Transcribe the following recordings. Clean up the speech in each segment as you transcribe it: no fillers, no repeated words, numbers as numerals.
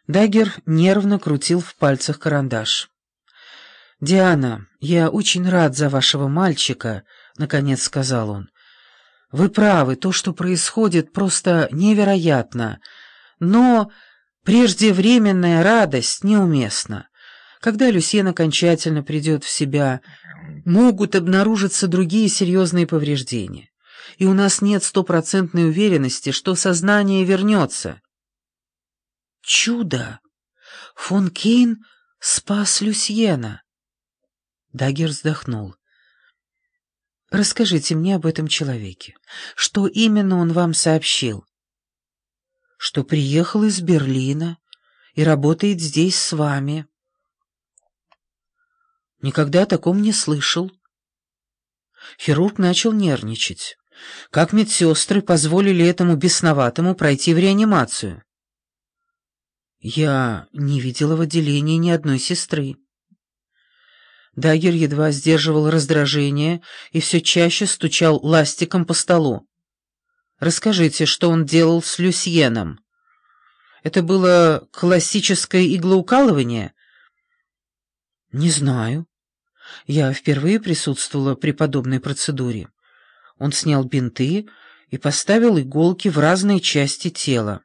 Даггер нервно крутил в пальцах карандаш. «Диана, я очень рад за вашего мальчика», — наконец сказал он. «Вы правы, то, что происходит, просто невероятно. Но преждевременная радость неуместна. Когда Люсьен окончательно придет в себя, могут обнаружиться другие серьезные повреждения, и у нас нет стопроцентной уверенности, что сознание вернется». «Чудо! Фон Кейн спас Люсьена!» Даггер вздохнул. «Расскажите мне об этом человеке. Что именно он вам сообщил?» «Что приехал из Берлина и работает здесь с вами». «Никогда о таком не слышал». Хирург начал нервничать. «Как медсестры позволили этому бесноватому пройти в реанимацию?» «Я не видела в отделении ни одной сестры». Даггер едва сдерживал раздражение и все чаще стучал ластиком по столу. «Расскажите, что он делал с Люсьеном? Это было классическое иглоукалывание?» «Не знаю. Я впервые присутствовала при подобной процедуре. Он снял бинты и поставил иголки в разные части тела».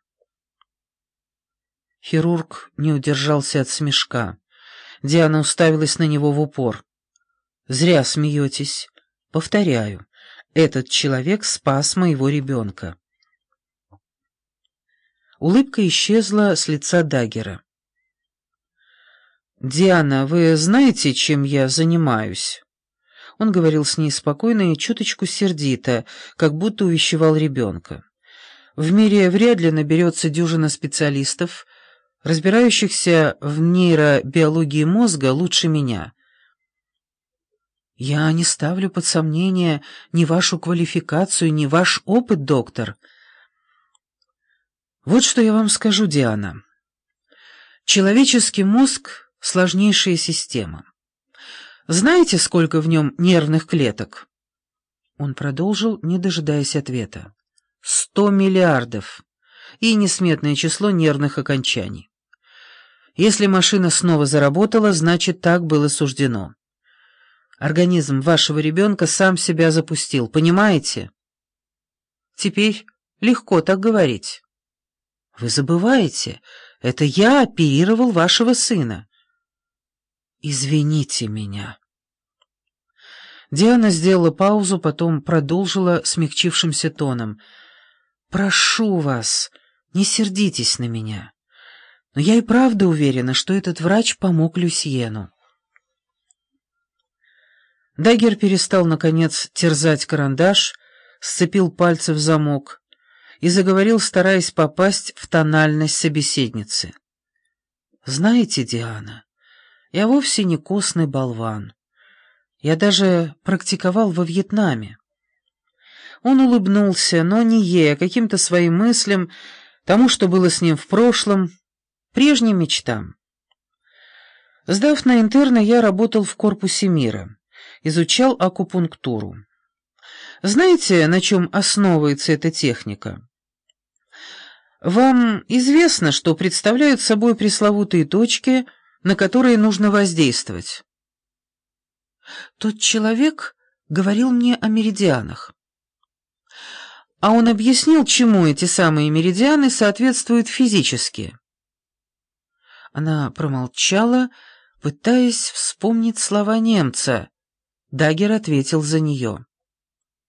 Хирург не удержался от смешка. Диана уставилась на него в упор. «Зря смеетесь. Повторяю, этот человек спас моего ребенка». Улыбка исчезла с лица Даггера. «Диана, вы знаете, чем я занимаюсь?» Он говорил с ней спокойно и чуточку сердито, как будто увещевал ребенка. «В мире вряд ли наберется дюжина специалистов, разбирающихся в нейробиологии мозга лучше меня. Я не ставлю под сомнение ни вашу квалификацию, ни ваш опыт, доктор. Вот что я вам скажу, Диана. Человеческий мозг — сложнейшая система. Знаете, сколько в нем нервных клеток?» Он продолжил, не дожидаясь ответа. 100 миллиардов и несметное число нервных окончаний. Если машина снова заработала, значит, так было суждено. Организм вашего ребенка сам себя запустил, понимаете? Теперь легко так говорить. Вы забываете, это я оперировал вашего сына. Извините меня. Диана сделала паузу, потом продолжила смягчившимся тоном. «Прошу вас, не сердитесь на меня. Но я и правда уверена, что этот врач помог Люсьену». Даггер перестал, наконец, терзать карандаш, сцепил пальцы в замок и заговорил, стараясь попасть в тональность собеседницы. «Знаете, Диана, я вовсе не костный болван. Я даже практиковал во Вьетнаме». Он улыбнулся, но не ей, а каким-то своим мыслям, тому, что было с ним в прошлом, прежним мечтам. Сдав на интерна, я работал в корпусе мира, изучал акупунктуру. Знаете, на чем основывается эта техника? Вам известно, что представляют собой пресловутые точки, на которые нужно воздействовать? Тот человек говорил мне о меридианах. А он объяснил, чему эти самые меридианы соответствуют физически. Она промолчала, пытаясь вспомнить слова немца. Даггер ответил за нее.